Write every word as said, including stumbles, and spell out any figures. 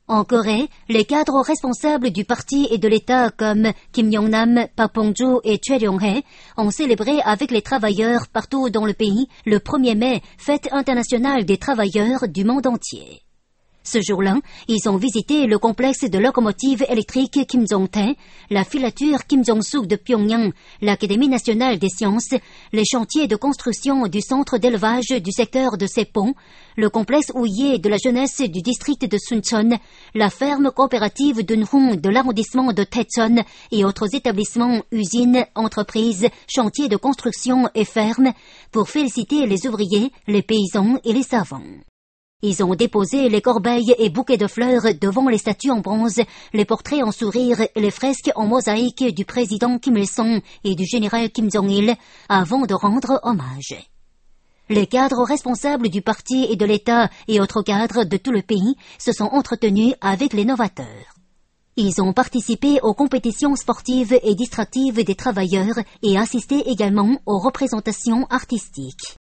En Corée, les cadres responsables du parti et de l'État comme Kim Yong-nam, Park Bong-joo et Choi Ryong-hae ont célébré avec les travailleurs partout dans le pays le premier mai, fête internationale des travailleurs du monde entier. Ce jour-là, ils ont visité le complexe de locomotives électriques Kim Jong-tae, la filature Kim Jong-suk de Pyongyang, l'Académie nationale des sciences, les chantiers de construction du centre d'élevage du secteur de Sépon, le complexe houillé de la jeunesse du district de Suncheon, la ferme coopérative d'Eunhung de l'arrondissement de Taecheon et autres établissements, usines, entreprises, chantiers de construction et fermes, pour féliciter les ouvriers, les paysans et les savants. Ils ont déposé les corbeilles et bouquets de fleurs devant les statues en bronze, les portraits en sourire et les fresques en mosaïque du président Kim Il-sung et du général Kim Jong-il avant de rendre hommage. Les cadres responsables du parti et de l'État et autres cadres de tout le pays se sont entretenus avec les novateurs. Ils ont participé aux compétitions sportives et distractives des travailleurs et assisté également aux représentations artistiques.